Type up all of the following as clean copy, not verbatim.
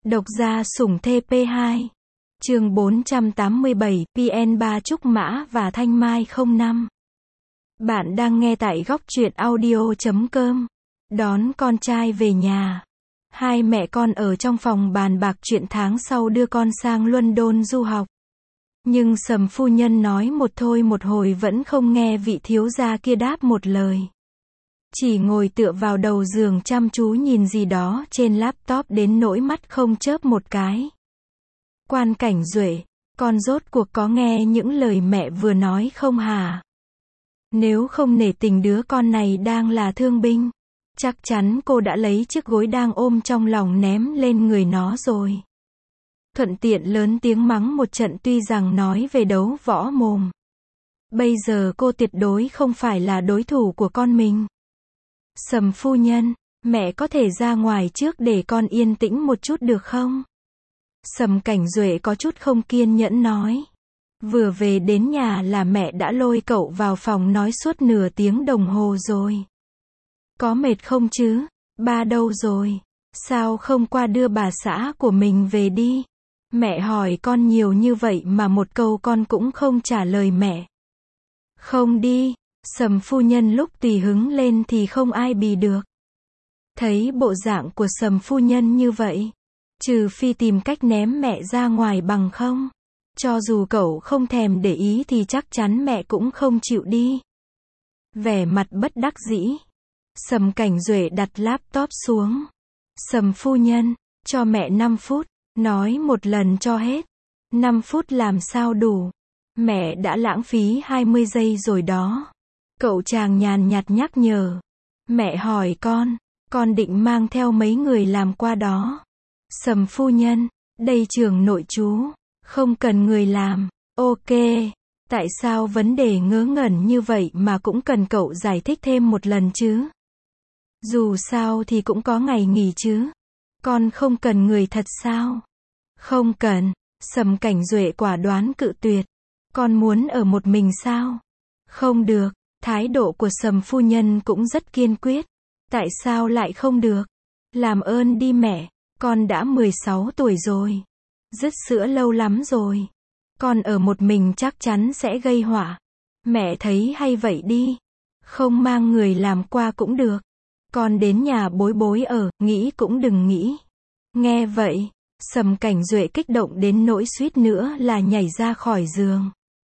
Độc gia sủng TP2. Chương 487, PN3 Trúc Mã và Thanh Mai 05. Bạn đang nghe tại góc truyện audio.com. Đón con trai về nhà. Hai mẹ con ở trong phòng bàn bạc chuyện tháng sau đưa con sang London du học. Nhưng Sầm phu nhân nói một thôi một hồi vẫn không nghe vị thiếu gia kia đáp một lời. Chỉ ngồi tựa vào đầu giường chăm chú nhìn gì đó trên laptop đến nỗi mắt không chớp một cái. Quan Cảnh Duệ, con rốt cuộc có nghe những lời mẹ vừa nói không hả? Nếu không nể tình đứa con này đang là thương binh, chắc chắn cô đã lấy chiếc gối đang ôm trong lòng ném lên người nó rồi. Thuận tiện lớn tiếng mắng một trận tuy rằng nói về đấu võ mồm. Bây giờ cô tuyệt đối không phải là đối thủ của con mình. Sầm phu nhân, mẹ có thể ra ngoài trước để con yên tĩnh một chút được không? Sầm Cảnh Duệ có chút không kiên nhẫn nói. Vừa về đến nhà là mẹ đã lôi cậu vào phòng nói suốt nửa tiếng đồng hồ rồi. Có mệt không chứ? Ba đâu rồi? Sao không qua đưa bà xã của mình về đi? Mẹ hỏi con nhiều như vậy mà một câu con cũng không trả lời mẹ. Không đi. Sầm phu nhân lúc tùy hứng lên thì không ai bì được. Thấy bộ dạng của Sầm phu nhân như vậy, trừ phi tìm cách ném mẹ ra ngoài bằng không. Cho dù cậu không thèm để ý thì chắc chắn mẹ cũng không chịu đi. Vẻ mặt bất đắc dĩ, Sầm Cảnh Duệ đặt laptop xuống. Sầm phu nhân, cho mẹ 5 phút, nói một lần cho hết. 5 phút làm sao đủ? Mẹ đã lãng phí 20 giây rồi đó. Cậu chàng nhàn nhạt nhắc nhở. Mẹ hỏi con định mang theo mấy người làm qua đó. Sầm phu nhân, đây trường nội trú, không cần người làm. Ok, tại sao vấn đề ngớ ngẩn như vậy mà cũng cần cậu giải thích thêm một lần chứ? Dù sao thì cũng có ngày nghỉ chứ. Con không cần người thật sao? Không cần. Sầm Cảnh Duệ quả đoán cự tuyệt. Con muốn ở một mình sao? Không được. Thái độ của Sầm phu nhân cũng rất kiên quyết. Tại sao lại không được? Làm ơn đi mẹ, con đã 16 tuổi rồi. Dứt sữa lâu lắm rồi. Con ở một mình chắc chắn sẽ gây họa. Mẹ thấy hay vậy đi. Không mang người làm qua cũng được. Con đến nhà bối bối ở, nghĩ cũng đừng nghĩ. Nghe vậy, Sầm Cảnh Duệ kích động đến nỗi suýt nữa là nhảy ra khỏi giường.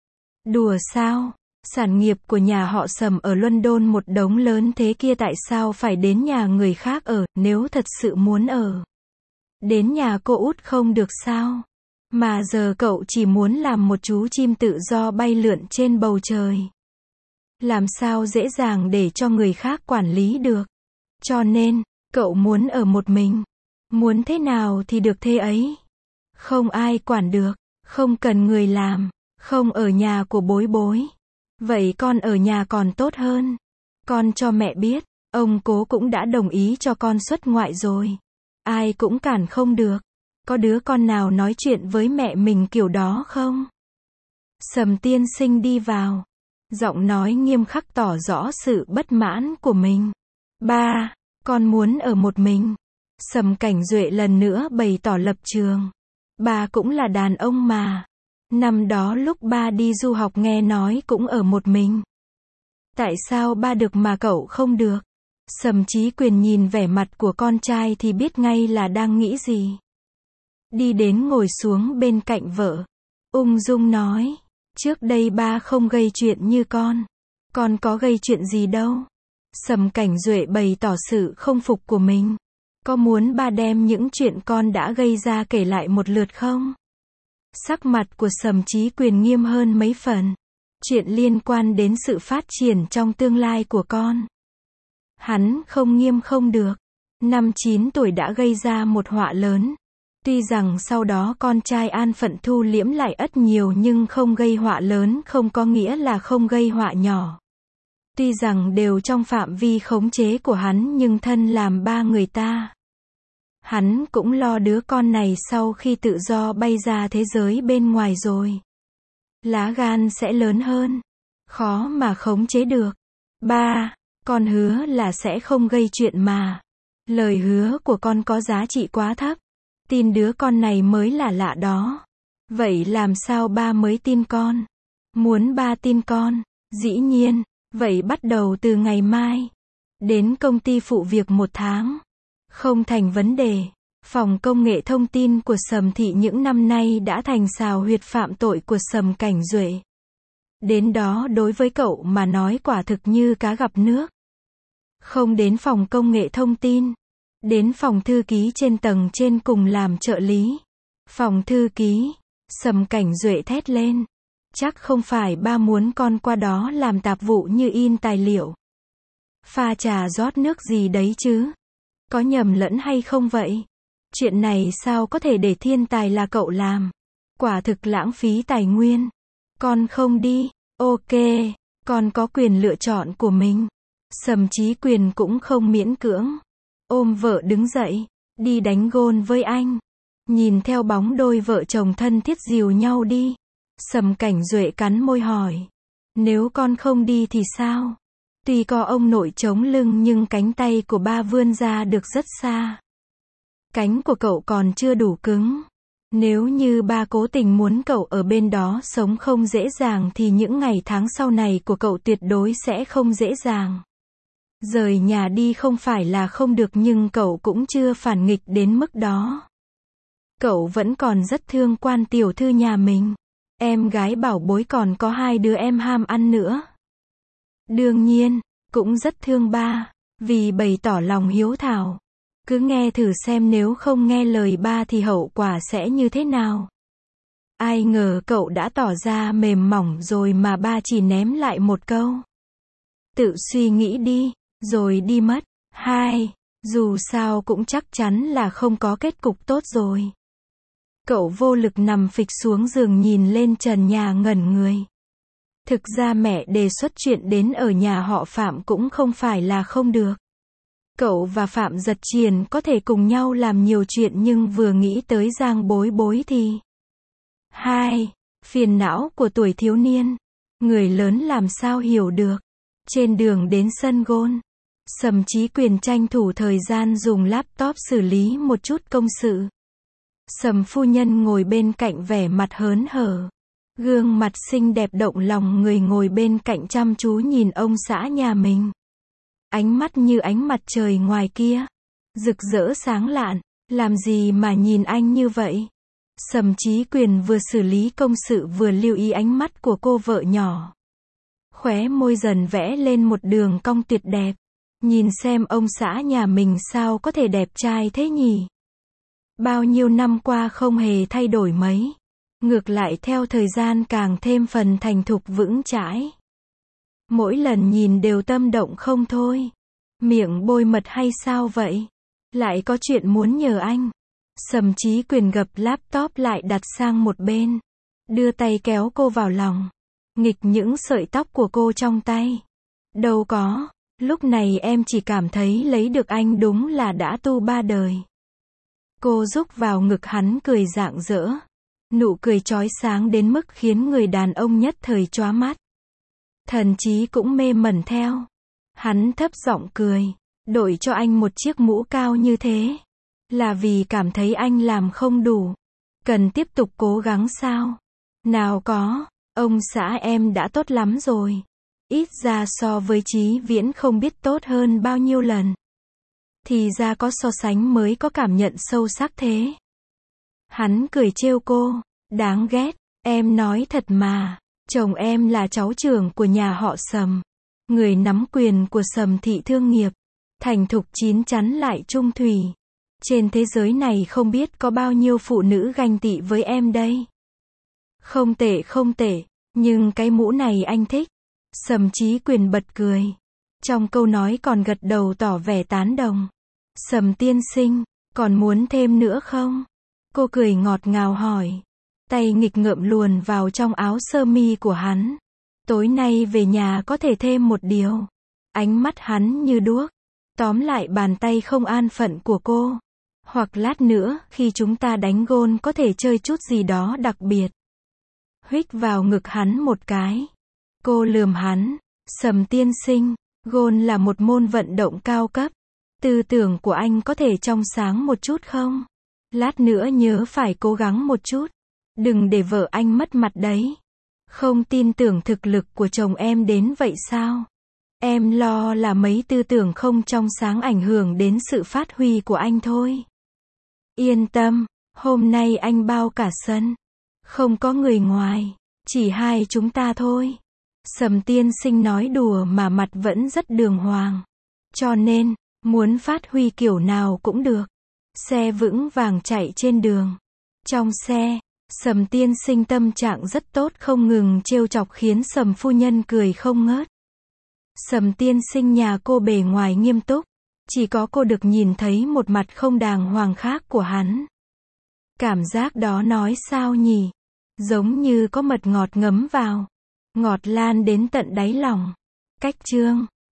Đùa sao? Sản nghiệp của nhà họ Sầm ở London một đống lớn thế kia tại sao phải đến nhà người khác ở, nếu thật sự muốn ở. Đến nhà cô út không được sao? Mà giờ cậu chỉ muốn làm một chú chim tự do bay lượn trên bầu trời. Làm sao dễ dàng để cho người khác quản lý được. Cho nên, cậu muốn ở một mình. Muốn thế nào thì được thế ấy. Không ai quản được, không cần người làm, không ở nhà của bối bối. Vậy con ở nhà còn tốt hơn. Con cho mẹ biết, ông cố cũng đã đồng ý cho con xuất ngoại rồi. Ai cũng cản không được. Có đứa con nào nói chuyện với mẹ mình kiểu đó không? Sầm tiên sinh đi vào. Giọng nói nghiêm khắc tỏ rõ sự bất mãn của mình. Ba, con muốn ở một mình. Sầm Cảnh Duệ lần nữa bày tỏ lập trường. Ba cũng là đàn ông mà. Năm đó lúc ba đi du học nghe nói cũng ở một mình. Tại sao ba được mà cậu không được? Sầm Chí Quyền nhìn vẻ mặt của con trai thì biết ngay là đang nghĩ gì. Đi đến ngồi xuống bên cạnh vợ. Ung dung nói. Trước đây ba không gây chuyện như con. Con có gây chuyện gì đâu. Sầm Cảnh Duệ bày tỏ sự không phục của mình. Có muốn ba đem những chuyện con đã gây ra kể lại một lượt không? Sắc mặt của Sầm Chí Quyền nghiêm hơn mấy phần. Chuyện liên quan đến sự phát triển trong tương lai của con. Hắn không nghiêm không được. Năm 9 tuổi đã gây ra một họa lớn. Tuy rằng sau đó con trai an phận thu liễm lại ất nhiều nhưng không gây họa lớn không có nghĩa là không gây họa nhỏ. Tuy rằng đều trong phạm vi khống chế của hắn nhưng thân làm ba người ta. Hắn cũng lo đứa con này sau khi tự do bay ra thế giới bên ngoài rồi. Lá gan sẽ lớn hơn. Khó mà khống chế được. Ba, con hứa là sẽ không gây chuyện mà. Lời hứa của con có giá trị quá thấp. Tin đứa con này mới là lạ đó. Vậy làm sao ba mới tin con? Muốn ba tin con? Dĩ nhiên. Vậy bắt đầu từ ngày mai. Đến công ty phụ việc 1 tháng. Không thành vấn đề. Phòng công nghệ thông tin của Sầm Thị những năm nay đã thành sào huyệt phạm tội của Sầm Cảnh Duệ. Đến đó đối với cậu mà nói quả thực như cá gặp nước. Không đến phòng công nghệ thông tin. Đến phòng thư ký trên tầng trên cùng làm trợ lý. Phòng thư ký. Sầm Cảnh Duệ thét lên. Chắc không phải ba muốn con qua đó làm tạp vụ như in tài liệu, pha trà rót nước gì đấy chứ? Có nhầm lẫn hay không vậy? Chuyện này sao có thể để thiên tài là cậu làm? Quả thực lãng phí tài nguyên. Con không đi. Ok, con có quyền lựa chọn của mình. Sầm Chí Quyền cũng không miễn cưỡng. Ôm vợ đứng dậy. Đi đánh gôn với anh. Nhìn theo bóng đôi vợ chồng thân thiết dìu nhau đi. Sầm Cảnh Duệ cắn môi hỏi. Nếu con không đi thì sao? Tuy có ông nội chống lưng nhưng cánh tay của ba vươn ra được rất xa. Cánh của cậu còn chưa đủ cứng. Nếu như ba cố tình muốn cậu ở bên đó sống không dễ dàng thì những ngày tháng sau này của cậu tuyệt đối sẽ không dễ dàng. Rời nhà đi không phải là không được nhưng cậu cũng chưa phản nghịch đến mức đó. Cậu vẫn còn rất thương Quan tiểu thư nhà mình. Em gái bảo bối còn có 2 đứa em ham ăn nữa. Đương nhiên, cũng rất thương ba, vì bày tỏ lòng hiếu thảo. Cứ nghe thử xem nếu không nghe lời ba thì hậu quả sẽ như thế nào. Ai ngờ cậu đã tỏ ra mềm mỏng rồi mà ba chỉ ném lại một câu. Tự suy nghĩ đi, rồi đi mất. 2. Dù sao cũng chắc chắn là không có kết cục tốt rồi. Cậu vô lực nằm phịch xuống giường nhìn lên trần nhà ngẩn người. Thực ra mẹ đề xuất chuyện đến ở nhà họ Phạm cũng không phải là không được. Cậu và Phạm Giật Triền có thể cùng nhau làm nhiều chuyện nhưng vừa nghĩ tới Giang Bối Bối thì 2. Phiền não của tuổi thiếu niên. Người lớn làm sao hiểu được. Trên đường đến sân gôn, Sầm Chí Quyền tranh thủ thời gian dùng laptop xử lý một chút công sự. Sầm phu nhân ngồi bên cạnh vẻ mặt hớn hở. Gương mặt xinh đẹp động lòng người ngồi bên cạnh chăm chú nhìn ông xã nhà mình. Ánh mắt như ánh mặt trời ngoài kia. Rực rỡ sáng lạn. Làm gì mà nhìn anh như vậy? Sầm Chí Quyền vừa xử lý công sự vừa lưu ý ánh mắt của cô vợ nhỏ. Khóe môi dần vẽ lên một đường cong tuyệt đẹp. Nhìn xem ông xã nhà mình sao có thể đẹp trai thế nhỉ? Bao nhiêu năm qua không hề thay đổi mấy. Ngược lại theo thời gian càng thêm phần thành thục vững chãi. Mỗi lần nhìn đều tâm động không thôi. Miệng bôi mật hay sao vậy? Lại có chuyện muốn nhờ anh. Sầm Chí Quyền gập laptop lại đặt sang một bên. Đưa tay kéo cô vào lòng. Nghịch những sợi tóc của cô trong tay. Đâu có. Lúc này em chỉ cảm thấy lấy được anh đúng là đã tu 3 đời. Cô rúc vào ngực hắn cười rạng rỡ. Nụ cười chói sáng đến mức khiến người đàn ông nhất thời chóa mắt. Thần trí cũng mê mẩn theo. Hắn thấp giọng cười. Đổi cho anh một chiếc mũ cao như thế. Là vì cảm thấy anh làm không đủ. Cần tiếp tục cố gắng sao? Nào có. Ông xã em đã tốt lắm rồi. Ít ra so với Chí Viễn không biết tốt hơn bao nhiêu lần. Thì ra có so sánh mới có cảm nhận sâu sắc thế. Hắn cười trêu cô. Đáng ghét. Em nói thật mà. Chồng em là cháu trưởng của nhà họ Sầm. Người nắm quyền của Sầm Thị thương nghiệp. Thành thục chín chắn lại trung thủy. Trên thế giới này không biết có bao nhiêu phụ nữ ganh tị với em đây. Không tệ không tệ. Nhưng cái mũ này anh thích. Sầm Chí Quyền bật cười. Trong câu nói còn gật đầu tỏ vẻ tán đồng. Sầm tiên sinh, còn muốn thêm nữa không? Cô cười ngọt ngào hỏi. Tay nghịch ngợm luồn vào trong áo sơ mi của hắn. Tối nay về nhà có thể thêm một điều. Ánh mắt hắn như đuốc. Tóm lại bàn tay không an phận của cô. Hoặc lát nữa, khi chúng ta đánh gôn có thể chơi chút gì đó đặc biệt. Huých vào ngực hắn một cái. Cô lườm hắn. Sầm tiên sinh, gôn là một môn vận động cao cấp. Tư tưởng của anh có thể trong sáng một chút không? Lát nữa nhớ phải cố gắng một chút. Đừng để vợ anh mất mặt đấy. Không tin tưởng thực lực của chồng em đến vậy sao? Em lo là mấy tư tưởng không trong sáng ảnh hưởng đến sự phát huy của anh thôi. Yên tâm, hôm nay anh bao cả sân. Không có người ngoài, chỉ hai chúng ta thôi. Sầm tiên sinh nói đùa mà mặt vẫn rất đường hoàng. Cho nên, muốn phát huy kiểu nào cũng được. Xe vững vàng chạy trên đường. Trong xe, Sầm tiên sinh tâm trạng rất tốt, không ngừng trêu chọc khiến Sầm phu nhân cười không ngớt. Sầm tiên sinh nhà cô bề ngoài nghiêm túc, chỉ có cô được nhìn thấy một mặt không đàng hoàng khác của hắn. Cảm giác đó nói sao nhỉ? Giống như có mật ngọt ngấm vào, ngọt lan đến tận đáy lòng. Cách chương